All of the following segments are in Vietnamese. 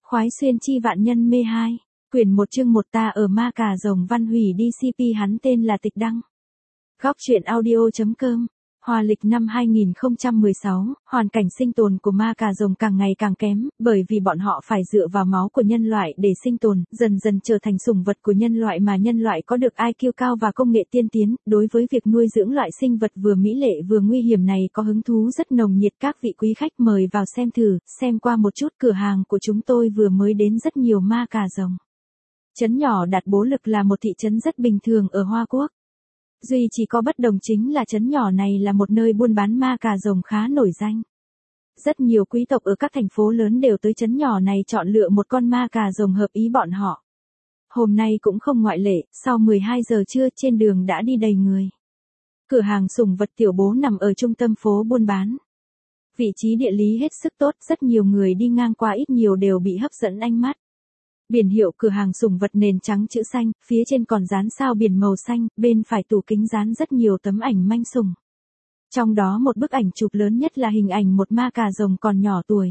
Khoái xuyên chi vạn nhân mê 2, quyển 1 chương 1 ta ở ma cà rồng văn hủy đi CP hắn tên là Tịch Đăng. Góc truyện audio.com. Hòa lịch năm 2016, hoàn cảnh sinh tồn của ma cà rồng càng ngày càng kém, bởi vì bọn họ phải dựa vào máu của nhân loại để sinh tồn, dần dần trở thành sủng vật của nhân loại mà nhân loại có được IQ cao và công nghệ tiên tiến. Đối với việc nuôi dưỡng loại sinh vật vừa mỹ lệ vừa nguy hiểm này có hứng thú rất nồng nhiệt. Các vị quý khách mời vào xem thử, xem qua một chút cửa hàng của chúng tôi vừa mới đến rất nhiều ma cà rồng. Trấn nhỏ Đạt Bố Lực là một thị trấn rất bình thường ở Hoa Quốc. Duy chỉ có bất đồng chính là trấn nhỏ này là một nơi buôn bán ma cà rồng khá nổi danh. Rất nhiều quý tộc ở các thành phố lớn đều tới trấn nhỏ này chọn lựa một con ma cà rồng hợp ý bọn họ. Hôm nay cũng không ngoại lệ, sau 12 giờ trưa trên đường đã đi đầy người. Cửa hàng sủng vật Tiểu Bố nằm ở trung tâm phố buôn bán. Vị trí địa lý hết sức tốt, rất nhiều người đi ngang qua ít nhiều đều bị hấp dẫn ánh mắt. Biển hiệu cửa hàng sủng vật nền trắng chữ xanh, phía trên còn dán sao biển màu xanh, bên phải tủ kính dán rất nhiều tấm ảnh manh sủng. Trong đó một bức ảnh chụp lớn nhất là hình ảnh một ma cà rồng còn nhỏ tuổi.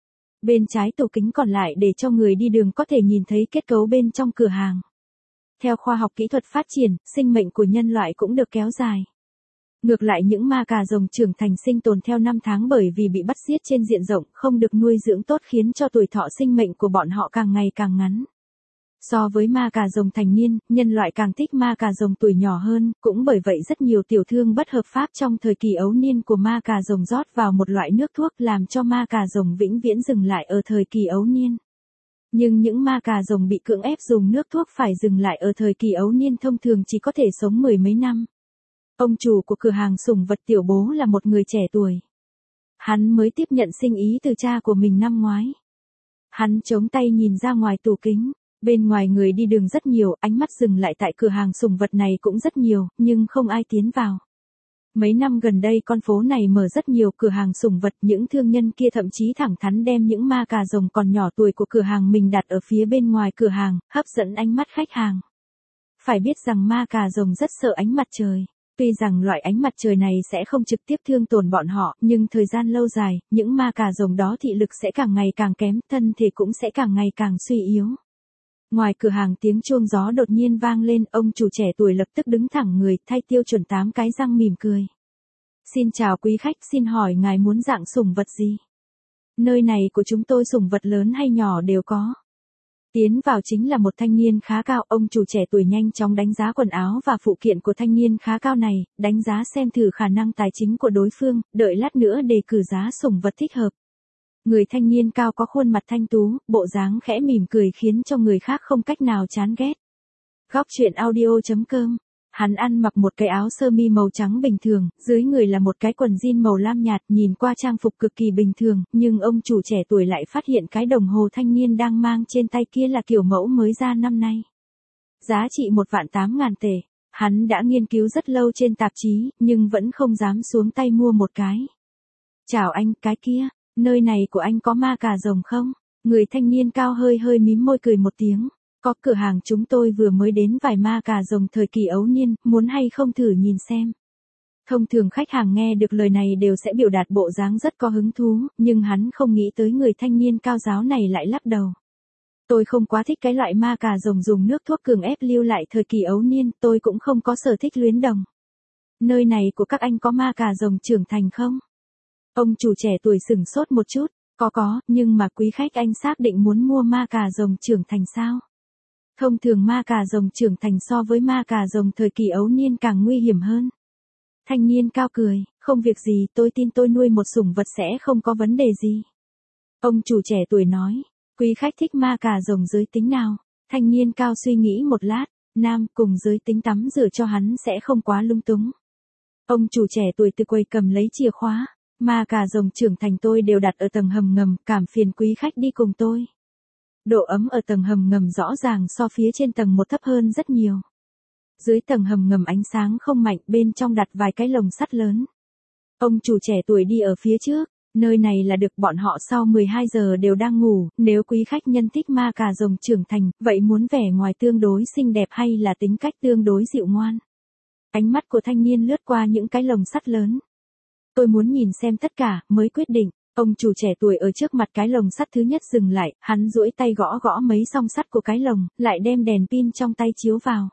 Bên trái tủ kính còn lại để cho người đi đường có thể nhìn thấy kết cấu bên trong cửa hàng. Theo khoa học kỹ thuật phát triển, sinh mệnh của nhân loại cũng được kéo dài. Ngược lại những ma cà rồng trưởng thành sinh tồn theo năm tháng bởi vì bị bắt giết trên diện rộng, không được nuôi dưỡng tốt khiến cho tuổi thọ sinh mệnh của bọn họ càng ngày càng ngắn. So với ma cà rồng thành niên, nhân loại càng thích ma cà rồng tuổi nhỏ hơn, cũng bởi vậy rất nhiều tiểu thương bất hợp pháp trong thời kỳ ấu niên của ma cà rồng rót vào một loại nước thuốc làm cho ma cà rồng vĩnh viễn dừng lại ở thời kỳ ấu niên. Nhưng những ma cà rồng bị cưỡng ép dùng nước thuốc phải dừng lại ở thời kỳ ấu niên thông thường chỉ có thể sống mười mấy năm. Ông chủ của cửa hàng sủng vật Tiểu Bố là một người trẻ tuổi. Hắn mới tiếp nhận sinh ý từ cha của mình năm ngoái. Hắn chống tay nhìn ra ngoài tủ kính, bên ngoài người đi đường rất nhiều, ánh mắt dừng lại tại cửa hàng sủng vật này cũng rất nhiều, nhưng không ai tiến vào. Mấy năm gần đây con phố này mở rất nhiều cửa hàng sủng vật, những thương nhân kia thậm chí thẳng thắn đem những ma cà rồng còn nhỏ tuổi của cửa hàng mình đặt ở phía bên ngoài cửa hàng, hấp dẫn ánh mắt khách hàng. Phải biết rằng ma cà rồng rất sợ ánh mặt trời. Tuy rằng loại ánh mặt trời này sẽ không trực tiếp thương tổn bọn họ, nhưng thời gian lâu dài, những ma cà rồng đó thị lực sẽ càng ngày càng kém, thân thể cũng sẽ càng ngày càng suy yếu. Ngoài cửa hàng tiếng chuông gió đột nhiên vang lên, ông chủ trẻ tuổi lập tức đứng thẳng người, thay tiêu chuẩn 8 cái răng mỉm cười. Xin chào quý khách, xin hỏi ngài muốn dạng sủng vật gì? Nơi này của chúng tôi sủng vật lớn hay nhỏ đều có. Tiến vào chính là một thanh niên khá cao, ông chủ trẻ tuổi nhanh chóng đánh giá quần áo và phụ kiện của thanh niên khá cao này, đánh giá xem thử khả năng tài chính của đối phương, đợi lát nữa đề cử giá sủng vật thích hợp. Người thanh niên cao có khuôn mặt thanh tú, bộ dáng khẽ mỉm cười khiến cho người khác không cách nào chán ghét. Góc truyện audio.com. Hắn ăn mặc một cái áo sơ mi màu trắng bình thường, dưới người là một cái quần jean màu lam nhạt, nhìn qua trang phục cực kỳ bình thường, nhưng ông chủ trẻ tuổi lại phát hiện cái đồng hồ thanh niên đang mang trên tay kia là kiểu mẫu mới ra năm nay. Giá trị 1.800.000 tệ. Hắn đã nghiên cứu rất lâu trên tạp chí, nhưng vẫn không dám xuống tay mua một cái. Chào anh, cái kia, nơi này của anh có ma cà rồng không? Người thanh niên cao hơi hơi mím môi cười một tiếng. Có, cửa hàng chúng tôi vừa mới đến vài ma cà rồng thời kỳ ấu niên, muốn hay không thử nhìn xem. Thông thường khách hàng nghe được lời này đều sẽ biểu đạt bộ dáng rất có hứng thú, nhưng hắn không nghĩ tới người thanh niên cao giáo này lại lắc đầu. Tôi không quá thích cái loại ma cà rồng dùng nước thuốc cường ép lưu lại thời kỳ ấu niên, tôi cũng không có sở thích luyến đồng. Nơi này của các anh có ma cà rồng trưởng thành không? Ông chủ trẻ tuổi sửng sốt một chút, có, nhưng mà quý khách anh xác định muốn mua ma cà rồng trưởng thành sao? Thông thường ma cà rồng trưởng thành so với ma cà rồng thời kỳ ấu niên càng nguy hiểm hơn. Thanh niên cao cười, không việc gì, tôi tin tôi nuôi một sủng vật sẽ không có vấn đề gì. Ông chủ trẻ tuổi nói, quý khách thích ma cà rồng giới tính nào? Thanh niên cao suy nghĩ một lát, nam, cùng giới tính tắm rửa cho hắn sẽ không quá lung túng. Ông chủ trẻ tuổi từ quầy cầm lấy chìa khóa, ma cà rồng trưởng thành tôi đều đặt ở tầng hầm ngầm, cảm phiền quý khách đi cùng tôi. Độ ấm ở tầng hầm ngầm rõ ràng so phía trên tầng 1 thấp hơn rất nhiều. Dưới tầng hầm ngầm ánh sáng không mạnh, bên trong đặt vài cái lồng sắt lớn. Ông chủ trẻ tuổi đi ở phía trước, nơi này là được bọn họ sau 12 giờ đều đang ngủ, nếu quý khách nhân thích ma cà rồng trưởng thành, vậy muốn vẻ ngoài tương đối xinh đẹp hay là tính cách tương đối dịu ngoan? Ánh mắt của thanh niên lướt qua những cái lồng sắt lớn. Tôi muốn nhìn xem tất cả, mới quyết định. Ông chủ trẻ tuổi ở trước mặt cái lồng sắt thứ nhất dừng lại, hắn duỗi tay gõ gõ mấy song sắt của cái lồng, lại đem đèn pin trong tay chiếu vào.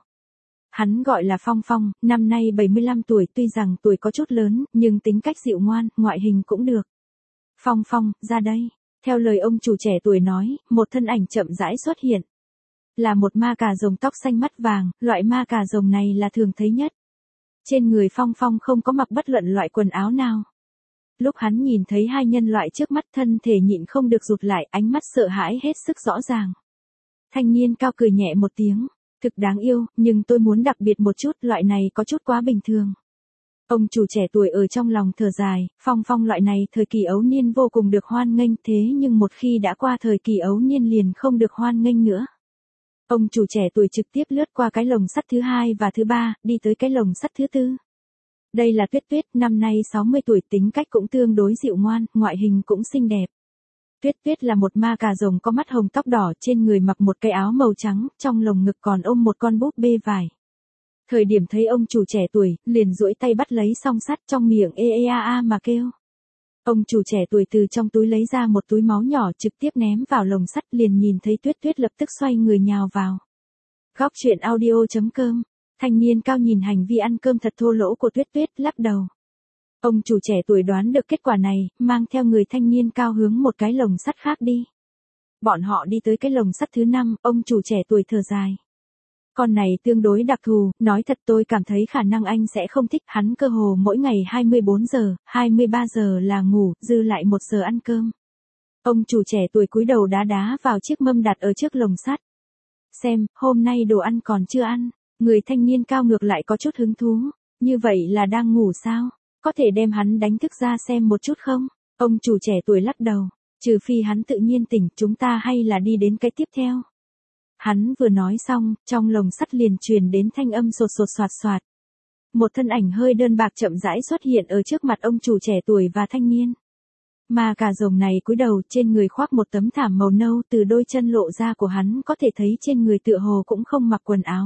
Hắn gọi là Phong Phong, năm nay 75 tuổi, tuy rằng tuổi có chút lớn, nhưng tính cách dịu ngoan, ngoại hình cũng được. Phong Phong, ra đây. Theo lời ông chủ trẻ tuổi nói, một thân ảnh chậm rãi xuất hiện. Là một ma cà rồng tóc xanh mắt vàng, loại ma cà rồng này là thường thấy nhất. Trên người Phong Phong không có mặc bất luận loại quần áo nào. Lúc hắn nhìn thấy hai nhân loại trước mắt, thân thể nhịn không được rụt lại, ánh mắt sợ hãi hết sức rõ ràng. Thanh niên cao cười nhẹ một tiếng, thực đáng yêu, nhưng tôi muốn đặc biệt một chút, loại này có chút quá bình thường. Ông chủ trẻ tuổi ở trong lòng thở dài, Phong Phong loại này thời kỳ ấu niên vô cùng được hoan nghênh, thế nhưng một khi đã qua thời kỳ ấu niên liền không được hoan nghênh nữa. Ông chủ trẻ tuổi trực tiếp lướt qua cái lồng sắt thứ hai và thứ ba, đi tới cái lồng sắt thứ tư. Đây là Tuyết Tuyết, năm nay 60 tuổi, tính cách cũng tương đối dịu ngoan, ngoại hình cũng xinh đẹp. Tuyết Tuyết là một ma cà rồng có mắt hồng tóc đỏ, trên người mặc một cái áo màu trắng, trong lồng ngực còn ôm một con búp bê vải. Thời điểm thấy ông chủ trẻ tuổi, liền duỗi tay bắt lấy song sắt, trong miệng ê ê a a mà kêu. Ông chủ trẻ tuổi từ trong túi lấy ra một túi máu nhỏ, trực tiếp ném vào lồng sắt, liền nhìn thấy Tuyết Tuyết lập tức xoay người nhào vào. Góc truyện audio.com. Thanh niên cao nhìn hành vi ăn cơm thật thô lỗ của Tuyết Tuyết, lắc đầu. Ông chủ trẻ tuổi đoán được kết quả này, mang theo người thanh niên cao hướng một cái lồng sắt khác đi. Bọn họ đi tới cái lồng sắt thứ 5, ông chủ trẻ tuổi thở dài. Con này tương đối đặc thù, nói thật tôi cảm thấy khả năng anh sẽ không thích, hắn cơ hồ mỗi ngày 24 giờ, 23 giờ là ngủ, dư lại 1 giờ ăn cơm. Ông chủ trẻ tuổi cúi đầu đá đá vào chiếc mâm đặt ở trước lồng sắt. Xem, hôm nay đồ ăn còn chưa ăn. Người thanh niên cao ngược lại có chút hứng thú. Như vậy là đang ngủ sao? Có thể đem hắn đánh thức ra xem một chút không? Ông chủ trẻ tuổi lắc đầu. Trừ phi hắn tự nhiên tỉnh, chúng ta hay là đi đến cái tiếp theo. Hắn vừa nói xong, trong lồng sắt liền truyền đến thanh âm sột sột soạt soạt. Một thân ảnh hơi đơn bạc chậm rãi xuất hiện ở trước mặt ông chủ trẻ tuổi và thanh niên. Ma cà rồng này cúi đầu, trên người khoác một tấm thảm màu nâu, từ đôi chân lộ ra của hắn có thể thấy trên người tựa hồ cũng không mặc quần áo.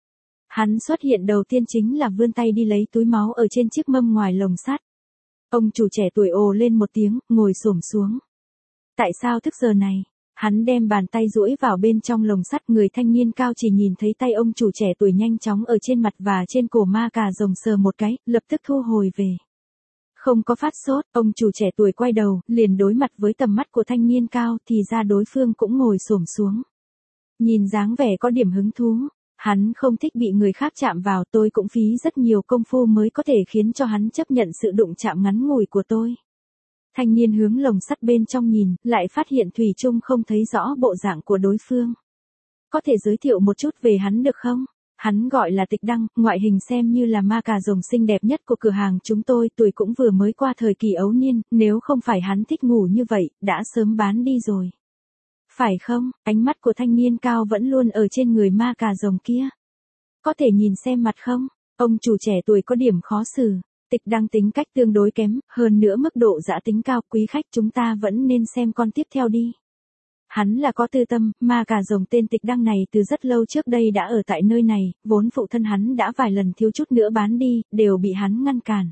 Hắn xuất hiện đầu tiên chính là vươn tay đi lấy túi máu ở trên chiếc mâm ngoài lồng sắt. Ông chủ trẻ tuổi ồ lên một tiếng, ngồi xổm xuống. Tại sao thức giờ này? Hắn đem bàn tay duỗi vào bên trong lồng sắt, người thanh niên cao chỉ nhìn thấy tay ông chủ trẻ tuổi nhanh chóng ở trên mặt và trên cổ ma cà rồng sờ một cái, lập tức thu hồi về. Không có phát sốt, ông chủ trẻ tuổi quay đầu, liền đối mặt với tầm mắt của thanh niên cao, thì ra đối phương cũng ngồi xổm xuống. Nhìn dáng vẻ có điểm hứng thú. Hắn không thích bị người khác chạm vào, tôi cũng phí rất nhiều công phu mới có thể khiến cho hắn chấp nhận sự đụng chạm ngắn ngủi của tôi. Thanh niên hướng lồng sắt bên trong nhìn, lại phát hiện thủy chung không thấy rõ bộ dạng của đối phương. Có thể giới thiệu một chút về hắn được không? Hắn gọi là Tịch Đăng, ngoại hình xem như là ma cà rồng xinh đẹp nhất của cửa hàng chúng tôi, tuổi cũng vừa mới qua thời kỳ ấu niên, nếu không phải hắn thích ngủ như vậy, đã sớm bán đi rồi. Phải không? Ánh mắt của thanh niên cao vẫn luôn ở trên người ma cà rồng kia. Có thể nhìn xem mặt không? Ông chủ trẻ tuổi có điểm khó xử. Tịch Đăng tính cách tương đối kém, hơn nữa mức độ dã tính cao, quý khách chúng ta vẫn nên xem con tiếp theo đi. Hắn là có tư tâm, ma cà rồng tên Tịch Đăng này từ rất lâu trước đây đã ở tại nơi này, vốn phụ thân hắn đã vài lần thiếu chút nữa bán đi, đều bị hắn ngăn cản.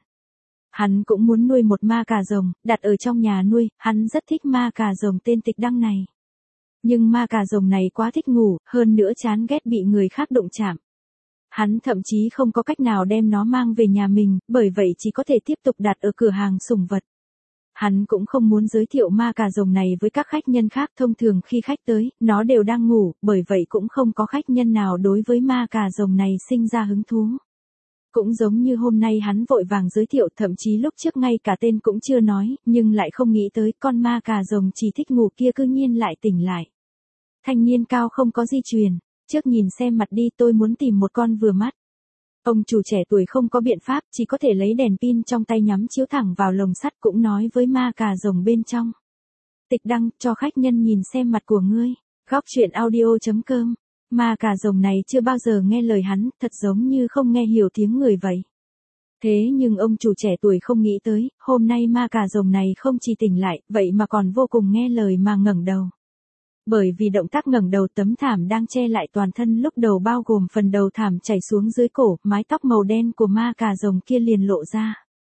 Hắn cũng muốn nuôi một ma cà rồng, đặt ở trong nhà nuôi, hắn rất thích ma cà rồng tên Tịch Đăng này. Nhưng ma cà rồng này quá thích ngủ, hơn nữa chán ghét bị người khác đụng chạm. Hắn thậm chí không có cách nào đem nó mang về nhà mình, bởi vậy chỉ có thể tiếp tục đặt ở cửa hàng sủng vật. Hắn cũng không muốn giới thiệu ma cà rồng này với các khách nhân khác, thông thường khi khách tới, nó đều đang ngủ, bởi vậy cũng không có khách nhân nào đối với ma cà rồng này sinh ra hứng thú. Cũng giống như hôm nay hắn vội vàng giới thiệu, thậm chí lúc trước ngay cả tên cũng chưa nói, nhưng lại không nghĩ tới con ma cà rồng chỉ thích ngủ kia cư nhiên lại tỉnh lại. Thanh niên cao không có di truyền, trước nhìn xem mặt đi, tôi muốn tìm một con vừa mắt. Ông chủ trẻ tuổi không có biện pháp, chỉ có thể lấy đèn pin trong tay nhắm chiếu thẳng vào lồng sắt, cũng nói với ma cà rồng bên trong. Tịch Đăng, cho khách nhân nhìn xem mặt của ngươi. Góc truyện audio.com. Ma cà rồng này chưa bao giờ nghe lời hắn, thật giống như không nghe hiểu tiếng người vậy. Thế nhưng ông chủ trẻ tuổi không nghĩ tới, hôm nay ma cà rồng này không chỉ tỉnh lại, vậy mà còn vô cùng nghe lời mà ngẩng đầu. Bởi vì động tác ngẩng đầu, tấm thảm đang che lại toàn thân lúc đầu bao gồm phần đầu thảm chảy xuống dưới cổ, mái tóc màu đen của ma cà rồng kia liền lộ ra.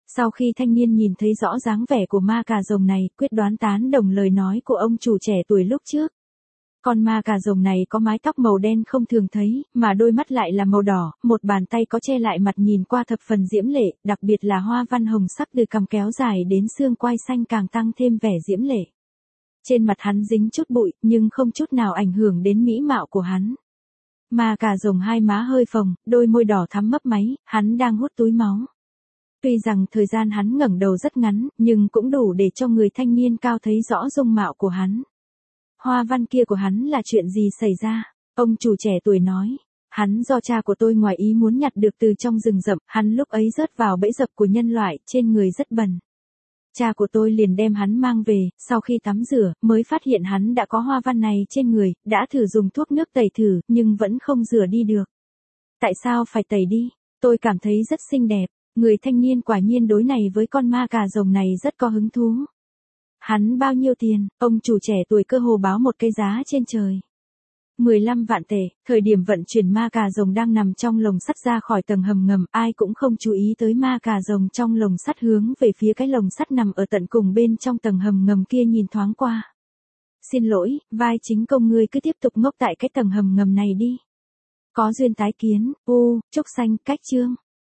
Sau khi thanh niên nhìn thấy rõ dáng vẻ của ma cà rồng này, quyết đoán tán đồng lời nói của ông chủ trẻ tuổi lúc trước. Con ma cà rồng này có mái tóc màu đen không thường thấy, mà đôi mắt lại là màu đỏ, một bàn tay có che lại mặt nhìn qua thập phần diễm lệ, đặc biệt là hoa văn hồng sắc từ cằm kéo dài đến xương quai xanh càng tăng thêm vẻ diễm lệ. Trên mặt hắn dính chút bụi, nhưng không chút nào ảnh hưởng đến mỹ mạo của hắn. Ma cà rồng hai má hơi phồng, đôi môi đỏ thắm mấp máy, hắn đang hút túi máu. Tuy rằng thời gian hắn ngẩng đầu rất ngắn, nhưng cũng đủ để cho người thanh niên cao thấy rõ dung mạo của hắn. Hoa văn kia của hắn là chuyện gì xảy ra? Ông chủ trẻ tuổi nói. Hắn do cha của tôi ngoài ý muốn nhặt được từ trong rừng rậm, hắn lúc ấy rớt vào bẫy dập của nhân loại, trên người rất bẩn. Cha của tôi liền đem hắn mang về, sau khi tắm rửa, mới phát hiện hắn đã có hoa văn này trên người, đã thử dùng thuốc nước tẩy thử, nhưng vẫn không rửa đi được. Tại sao phải tẩy đi? Tôi cảm thấy rất xinh đẹp. Người thanh niên quả nhiên đối này với con ma cà rồng này rất có hứng thú. Hắn bao nhiêu tiền? Ông chủ trẻ tuổi cơ hồ báo một cái giá trên trời. 15 vạn tệ, thời điểm vận chuyển ma cà rồng đang nằm trong lồng sắt ra khỏi tầng hầm ngầm, ai cũng không chú ý tới ma cà rồng trong lồng sắt hướng về phía cái lồng sắt nằm ở tận cùng bên trong tầng hầm ngầm kia nhìn thoáng qua. Xin lỗi, vai chính công ngươi cứ tiếp tục ngốc tại cái tầng hầm ngầm này đi. Có duyên tái kiến, Trúc Xanh, cách chương.